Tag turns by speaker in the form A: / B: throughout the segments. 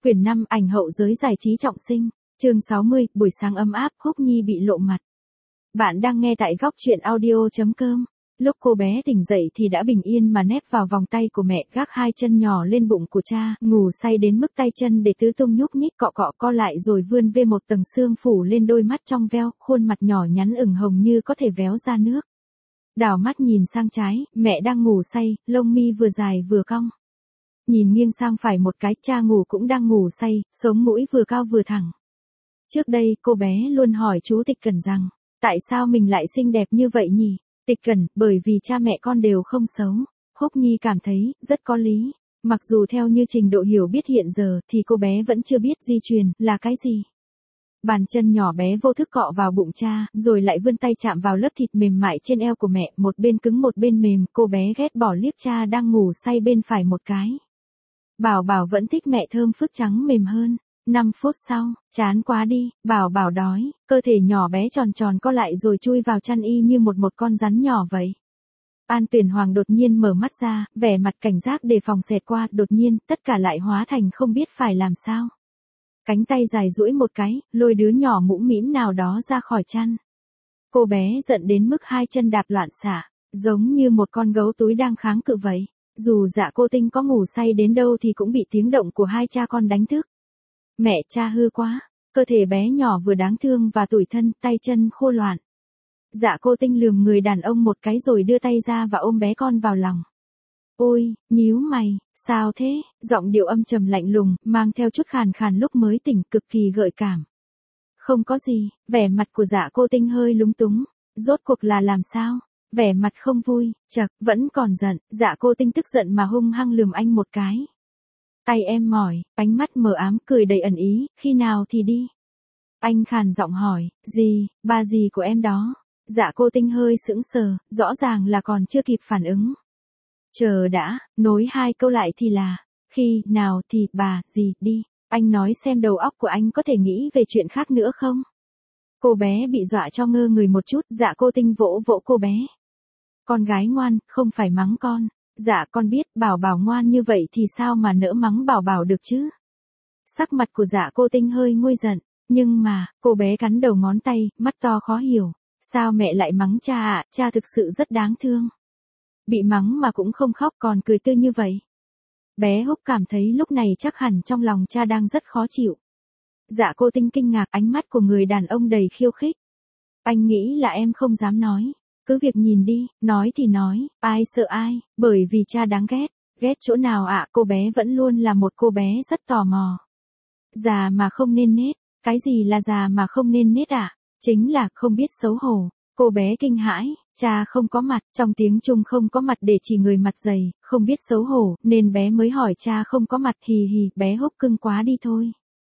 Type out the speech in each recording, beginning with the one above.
A: Quyển 5 ảnh hậu giới giải trí trọng sinh, chương 60, buổi sáng ấm áp, Húc Nhi bị lộ mặt. Bạn đang nghe tại góc truyện audio.com. Lúc cô bé tỉnh dậy thì đã bình yên mà nép vào vòng tay của mẹ, gác hai chân nhỏ lên bụng của cha, ngủ say đến mức tay chân để tứ tung nhúc nhích cọ cọ co lại rồi vươn về một tầng xương phủ lên đôi mắt trong veo, khuôn mặt nhỏ nhắn ửng hồng như có thể véo ra nước. Đảo mắt nhìn sang trái, mẹ đang ngủ say, lông mi vừa dài vừa cong. Nhìn nghiêng sang phải một cái, cha ngủ cũng đang ngủ say, sống mũi vừa cao vừa thẳng. Trước đây, cô bé luôn hỏi chú Tịch Cẩn rằng, tại sao mình lại xinh đẹp như vậy nhỉ? Tịch Cẩn, bởi vì cha mẹ con đều không xấu. Húc Nhi cảm thấy, rất có lý. Mặc dù theo như trình độ hiểu biết hiện giờ thì cô bé vẫn chưa biết di truyền là cái gì. Bàn chân nhỏ bé vô thức cọ vào bụng cha, rồi lại vươn tay chạm vào lớp thịt mềm mại trên eo của mẹ, một bên cứng một bên mềm, cô bé ghét bỏ liếc cha đang ngủ say bên phải một cái. Bảo Bảo vẫn thích mẹ thơm phức trắng mềm hơn. 5 phút sau, chán quá đi, Bảo Bảo đói, cơ thể nhỏ bé tròn tròn co lại rồi chui vào chăn y như một con rắn nhỏ vậy. An Tuyển Hoàng đột nhiên mở mắt ra, vẻ mặt cảnh giác đề phòng xẹt qua, đột nhiên, tất cả lại hóa thành không biết phải làm sao. Cánh tay dài duỗi một cái, lôi đứa nhỏ mũm mĩm nào đó ra khỏi chăn. Cô bé giận đến mức hai chân đạp loạn xạ, giống như một con gấu túi đang kháng cự vậy. Dù Dạ Cô Tinh có ngủ say đến đâu thì cũng bị tiếng động của hai cha con đánh thức. Mẹ cha hư quá, cơ thể bé nhỏ vừa đáng thương và tủi thân, tay chân khô loạn. Dạ Cô Tinh lườm người đàn ông một cái rồi đưa tay ra và ôm bé con vào lòng. Ôi, nhíu mày, sao thế? Giọng điệu âm trầm lạnh lùng, mang theo chút khàn khàn lúc mới tỉnh, cực kỳ gợi cảm. Không có gì, vẻ mặt của Dạ Cô Tinh hơi lúng túng. Rốt cuộc là làm sao? Vẻ mặt không vui, chậc, vẫn còn giận. Dạ Cô Tinh tức giận mà hung hăng lườm anh một cái. Tay em mỏi, ánh mắt mờ ám, cười đầy ẩn ý, khi nào thì đi? Anh khàn giọng hỏi, gì, bà gì của em đó? Dạ Cô Tinh hơi sững sờ, rõ ràng là còn chưa kịp phản ứng. Chờ đã, nối hai câu lại thì là, khi nào thì bà gì đi? Anh nói xem đầu óc của anh có thể nghĩ về chuyện khác nữa không? Cô bé bị dọa cho ngơ người một chút, Dạ Cô Tinh vỗ vỗ cô bé. Con gái ngoan, không phải mắng con. Dạ con biết, Bảo Bảo ngoan như vậy thì sao mà nỡ mắng Bảo Bảo được chứ? Sắc mặt của Dạ Cô Tinh hơi nguôi giận, nhưng mà, cô bé cắn đầu ngón tay, mắt to khó hiểu. Sao mẹ lại mắng cha ạ, cha thực sự rất đáng thương. Bị mắng mà cũng không khóc còn cười tươi như vậy. Bé Húc cảm thấy lúc này chắc hẳn trong lòng cha đang rất khó chịu. Dạ Cô Tinh kinh ngạc, ánh mắt của người đàn ông đầy khiêu khích. Anh nghĩ là em không dám nói. Cứ việc nhìn đi, nói thì nói, ai sợ ai, bởi vì cha đáng ghét. Ghét chỗ nào ạ? Cô bé vẫn luôn là một cô bé rất tò mò. Già mà không nên nết, cái gì là già mà không nên nết ạ? Chính là không biết xấu hổ. Cô bé kinh hãi, cha không có mặt, trong tiếng Trung không có mặt để chỉ người mặt dày, không biết xấu hổ, nên bé mới hỏi cha không có mặt, hì hì, bé Húc cưng quá đi thôi.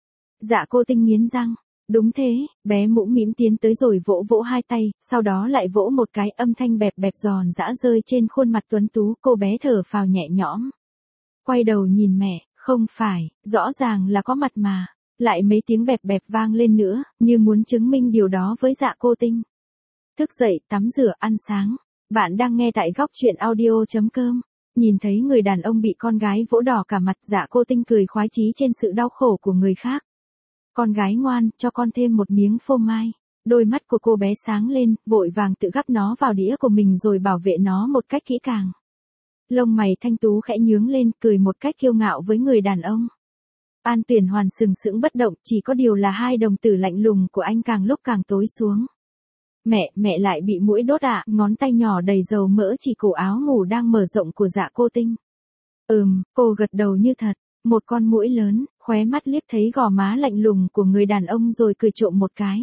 A: Dạ Cô Tinh nghiến răng. Đúng thế, bé mũm mĩm tiến tới rồi vỗ vỗ hai tay, sau đó lại vỗ một cái, âm thanh bẹp bẹp giòn giã rơi trên khuôn mặt tuấn tú, cô bé thở phào nhẹ nhõm. Quay đầu nhìn mẹ, không phải, rõ ràng là có mặt mà. Lại mấy tiếng bẹp bẹp vang lên nữa, như muốn chứng minh điều đó với Dạ Cô Tinh. Thức dậy, tắm rửa, ăn sáng. Bạn đang nghe tại góc truyện audio.com. Nhìn thấy người đàn ông bị con gái vỗ đỏ cả mặt, Dạ Cô Tinh cười khoái chí trên sự đau khổ của người khác. Con gái ngoan, cho con thêm một miếng phô mai. Đôi mắt của cô bé sáng lên, vội vàng tự gắp nó vào đĩa của mình rồi bảo vệ nó một cách kỹ càng. Lông mày thanh tú khẽ nhướng lên, cười một cách kiêu ngạo với người đàn ông. An Tuyển Hoàn sừng sững bất động, chỉ có điều là hai đồng tử lạnh lùng của anh càng lúc càng tối xuống. Mẹ lại bị muỗi đốt ạ, ngón tay nhỏ đầy dầu mỡ chỉ cổ áo ngủ đang mở rộng của Dạ Cô Tinh. Cô gật đầu như thật. Một con muỗi lớn, khóe mắt liếc thấy gò má lạnh lùng của người đàn ông rồi cười trộm một cái.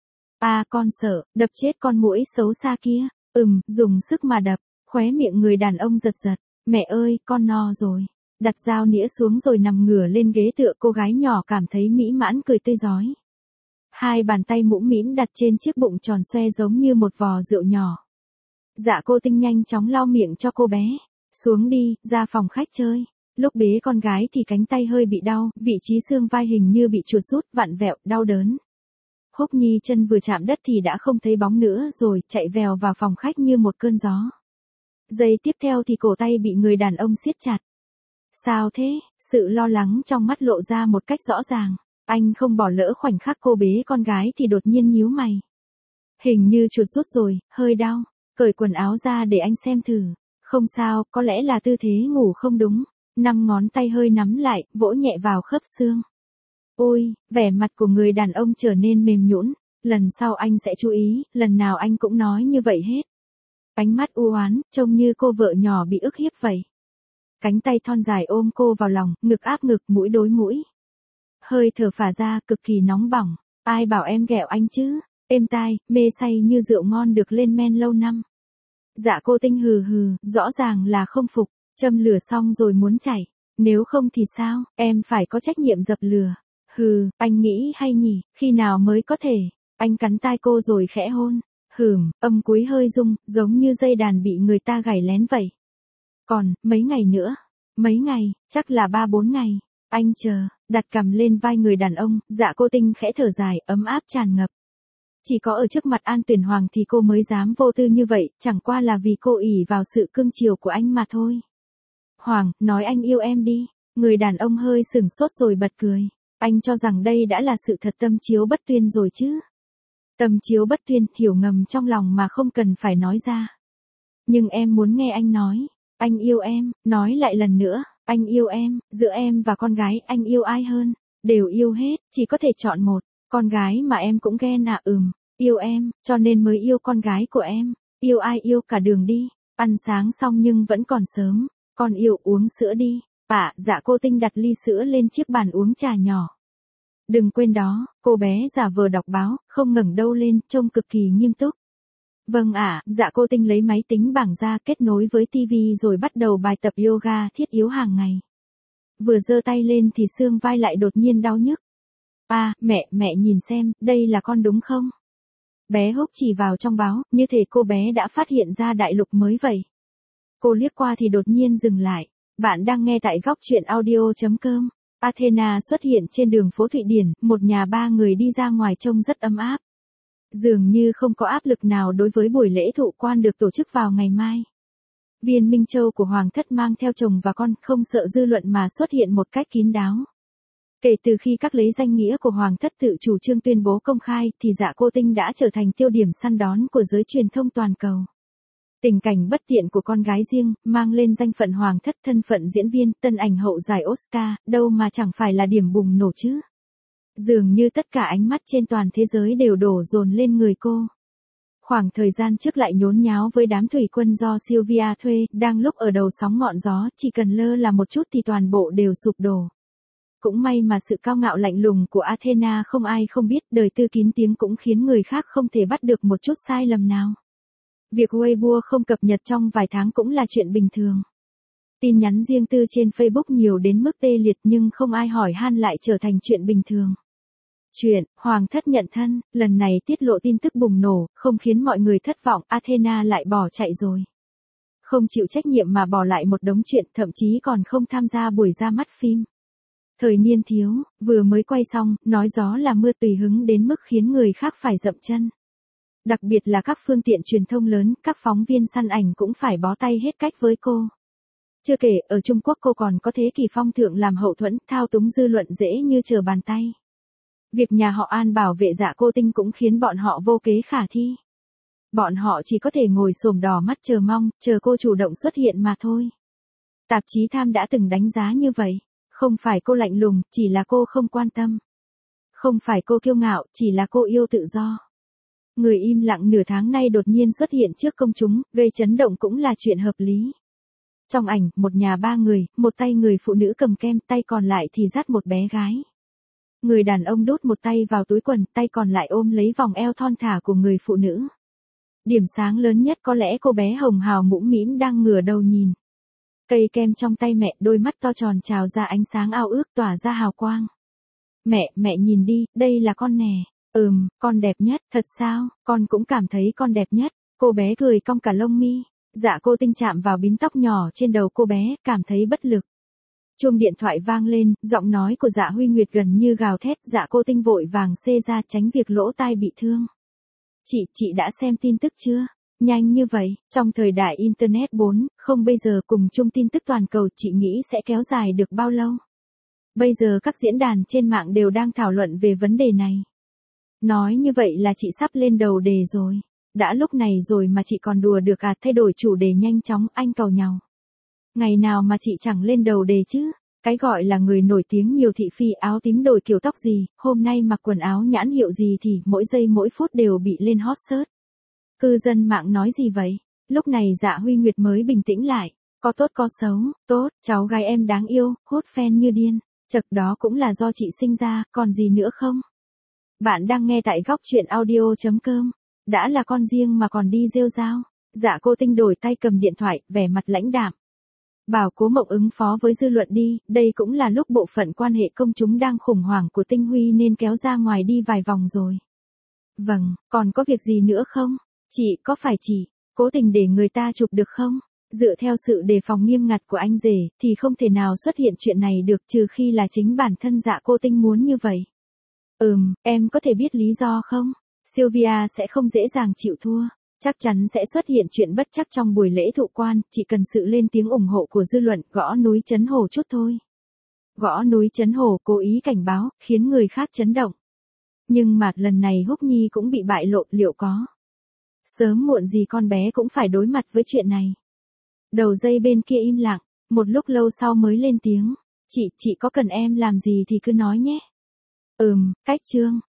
A: Con sợ, đập chết con muỗi xấu xa kia. Dùng sức mà đập, khóe miệng người đàn ông giật giật. Mẹ ơi, con no rồi. Đặt dao nĩa xuống rồi nằm ngửa lên ghế tựa, cô gái nhỏ cảm thấy mỹ mãn cười tươi rói. Hai bàn tay mũm mĩm đặt trên chiếc bụng tròn xoe giống như một vò rượu nhỏ. Dạ Cô Tinh nhanh chóng lau miệng cho cô bé. Xuống đi, ra phòng khách chơi. Lúc bế con gái thì cánh tay hơi bị đau, vị trí xương vai hình như bị chuột rút, vặn vẹo, đau đớn. Húc Nhi chân vừa chạm đất thì đã không thấy bóng nữa rồi, chạy vèo vào phòng khách như một cơn gió. Giây tiếp theo thì cổ tay bị người đàn ông siết chặt. Sao thế? Sự lo lắng trong mắt lộ ra một cách rõ ràng. Anh không bỏ lỡ khoảnh khắc cô bế con gái thì đột nhiên nhíu mày. Hình như chuột rút rồi, hơi đau. Cởi quần áo ra để anh xem thử. Không sao, có lẽ là tư thế ngủ không đúng. 5 ngón tay hơi nắm lại, vỗ nhẹ vào khớp xương. Ôi, vẻ mặt của người đàn ông trở nên mềm nhũn. Lần sau anh sẽ chú ý, lần nào anh cũng nói như vậy hết. Ánh mắt u oán, trông như cô vợ nhỏ bị ức hiếp vậy. Cánh tay thon dài ôm cô vào lòng, ngực áp ngực, mũi đối mũi. Hơi thở phả ra, cực kỳ nóng bỏng. Ai bảo em ghẹo anh chứ? Êm tai, mê say như rượu ngon được lên men lâu năm. Dạ cô Tinh hừ hừ, rõ ràng là không phục. Châm lửa xong rồi muốn chảy. Nếu không thì sao, em phải có trách nhiệm dập lửa. Hừ, anh nghĩ hay nhỉ, khi nào mới có thể. Anh cắn tai cô rồi khẽ hôn. Âm cuối hơi rung, giống như dây đàn bị người ta gảy lén vậy. Còn, mấy ngày nữa. Mấy ngày, chắc là 3-4 ngày. Anh chờ, đặt cằm lên vai người đàn ông, dạ cô Tinh khẽ thở dài, ấm áp tràn ngập. Chỉ có ở trước mặt An Tuyển Hoàng thì cô mới dám vô tư như vậy, chẳng qua là vì cô ỷ vào sự cưng chiều của anh mà thôi. Hoàng, nói anh yêu em đi. Người đàn ông hơi sửng sốt rồi bật cười. Anh cho rằng đây đã là sự thật tâm chiếu bất tuyên rồi chứ. Tâm chiếu bất tuyên, hiểu ngầm trong lòng mà không cần phải nói ra. Nhưng em muốn nghe anh nói. Anh yêu em, nói lại lần nữa, anh yêu em, giữa em và con gái anh yêu ai hơn, đều yêu hết, chỉ có thể chọn một, con gái mà em cũng ghen à yêu em, cho nên mới yêu con gái của em, yêu ai yêu cả đường đi, ăn sáng xong nhưng vẫn còn sớm, con yêu uống sữa đi, dạ cô Tinh đặt ly sữa lên chiếc bàn uống trà nhỏ. Đừng quên đó, cô bé giả vờ đọc báo, không ngẩng đầu lên, trông cực kỳ nghiêm túc. Vâng ạ, dạ cô Tinh lấy máy tính bảng ra kết nối với TV rồi bắt đầu bài tập yoga thiết yếu hàng ngày. Vừa giơ tay lên thì xương vai lại đột nhiên đau nhức. Mẹ nhìn xem, đây là con đúng không? Bé Húc chỉ vào trong báo, như thể cô bé đã phát hiện ra đại lục mới vậy. Cô liếc qua thì đột nhiên dừng lại. Bạn đang nghe tại góc truyện audio.com. Athena xuất hiện trên đường phố Thụy Điển, một nhà 3 người đi ra ngoài trông rất ấm áp. Dường như không có áp lực nào đối với buổi lễ thụ quan được tổ chức vào ngày mai. Viên Minh Châu của Hoàng thất mang theo chồng và con không sợ dư luận mà xuất hiện một cách kín đáo. Kể từ khi các lấy danh nghĩa của Hoàng thất tự chủ trương tuyên bố công khai thì dạ cô Tinh đã trở thành tiêu điểm săn đón của giới truyền thông toàn cầu. Tình cảnh bất tiện của con gái riêng, mang lên danh phận Hoàng thất thân phận diễn viên, tân ảnh hậu giải Oscar, đâu mà chẳng phải là điểm bùng nổ chứ. Dường như tất cả ánh mắt trên toàn thế giới đều đổ dồn lên người cô. Khoảng thời gian trước lại nhốn nháo với đám thủy quân do Sylvia thuê, đang lúc ở đầu sóng ngọn gió, chỉ cần lơ là một chút thì toàn bộ đều sụp đổ. Cũng may mà sự cao ngạo lạnh lùng của Athena không ai không biết, đời tư kín tiếng cũng khiến người khác không thể bắt được một chút sai lầm nào. Việc Weibo không cập nhật trong vài tháng cũng là chuyện bình thường. Tin nhắn riêng tư trên Facebook nhiều đến mức tê liệt nhưng không ai hỏi han lại trở thành chuyện bình thường. Chuyện, Hoàng thất nhận thân, lần này tiết lộ tin tức bùng nổ, không khiến mọi người thất vọng, Athena lại bỏ chạy rồi. Không chịu trách nhiệm mà bỏ lại một đống chuyện, thậm chí còn không tham gia buổi ra mắt phim. Thời niên thiếu, vừa mới quay xong, nói gió là mưa tùy hứng đến mức khiến người khác phải dậm chân. Đặc biệt là các phương tiện truyền thông lớn, các phóng viên săn ảnh cũng phải bó tay hết cách với cô. Chưa kể, ở Trung Quốc cô còn có thế kỷ phong thượng làm hậu thuẫn, thao túng dư luận dễ như trở bàn tay. Việc nhà họ An bảo vệ dạ cô Tinh cũng khiến bọn họ vô kế khả thi. Bọn họ chỉ có thể ngồi xổm đỏ mắt chờ mong, chờ cô chủ động xuất hiện mà thôi. Tạp chí Time đã từng đánh giá như vậy. Không phải cô lạnh lùng, chỉ là cô không quan tâm. Không phải cô kiêu ngạo, chỉ là cô yêu tự do. Người im lặng nửa tháng nay đột nhiên xuất hiện trước công chúng, gây chấn động cũng là chuyện hợp lý. Trong ảnh, một nhà 3 người, một tay người phụ nữ cầm kem, tay còn lại thì dắt một bé gái. Người đàn ông đút một tay vào túi quần, tay còn lại ôm lấy vòng eo thon thả của người phụ nữ. Điểm sáng lớn nhất có lẽ cô bé hồng hào mũm mĩm đang ngửa đầu nhìn. Cây kem trong tay mẹ, đôi mắt to tròn trào ra ánh sáng ao ước tỏa ra hào quang. Mẹ nhìn đi, đây là con nè. Con đẹp nhất, thật sao, con cũng cảm thấy con đẹp nhất. Cô bé cười cong cả lông mi. Dạ cô Tinh chạm vào bím tóc nhỏ trên đầu cô bé, cảm thấy bất lực. Chuông điện thoại vang lên, giọng nói của Dạ Huy Nguyệt gần như gào thét, Dạ cô Tinh vội vàng xê ra tránh việc lỗ tai bị thương. Chị đã xem tin tức chưa? Nhanh như vậy, trong thời đại Internet 4, không bây giờ cùng chung tin tức toàn cầu chị nghĩ sẽ kéo dài được bao lâu? Bây giờ các diễn đàn trên mạng đều đang thảo luận về vấn đề này. Nói như vậy là chị sắp lên đầu đề rồi. Đã lúc này rồi mà chị còn đùa được à, thay đổi chủ đề nhanh chóng, anh cầu nhau. Ngày nào mà chị chẳng lên đầu đề chứ? Cái gọi là người nổi tiếng nhiều thị phi áo tím đổi kiểu tóc gì, hôm nay mặc quần áo nhãn hiệu gì thì mỗi giây mỗi phút đều bị lên hot search. Cư dân mạng nói gì vậy? Lúc này Dạ Huy Nguyệt mới bình tĩnh lại. Có tốt có xấu, tốt, cháu gái em đáng yêu, hút fan như điên. Chật đó cũng là do chị sinh ra, còn gì nữa không? Bạn đang nghe tại góc chuyện audio.com. Đã là con riêng mà còn đi rêu rao. Dạ Cô Tinh đổi tay cầm điện thoại, vẻ mặt lãnh đạm. Bảo Cố Mộng ứng phó với dư luận đi, đây cũng là lúc bộ phận quan hệ công chúng đang khủng hoảng của Tinh Huy nên kéo ra ngoài đi vài vòng rồi. Vâng, còn có việc gì nữa không? Chị, có phải chị cố tình để người ta chụp được không? Dựa theo sự đề phòng nghiêm ngặt của anh rể, thì không thể nào xuất hiện chuyện này được trừ khi là chính bản thân Dạ Cô Tinh muốn như vậy. Em có thể biết lý do không? Sylvia sẽ không dễ dàng chịu thua. Chắc chắn sẽ xuất hiện chuyện bất trắc trong buổi lễ thụ quan, chỉ cần sự lên tiếng ủng hộ của dư luận, gõ núi chấn hồ chút thôi. Gõ núi chấn hồ cố ý cảnh báo, khiến người khác chấn động. Nhưng mà lần này Húc Nhi cũng bị bại lộ, liệu có? Sớm muộn gì con bé cũng phải đối mặt với chuyện này. Đầu dây bên kia im lặng, một lúc lâu sau mới lên tiếng. Chị có cần em làm gì thì cứ nói nhé. Cách Trương,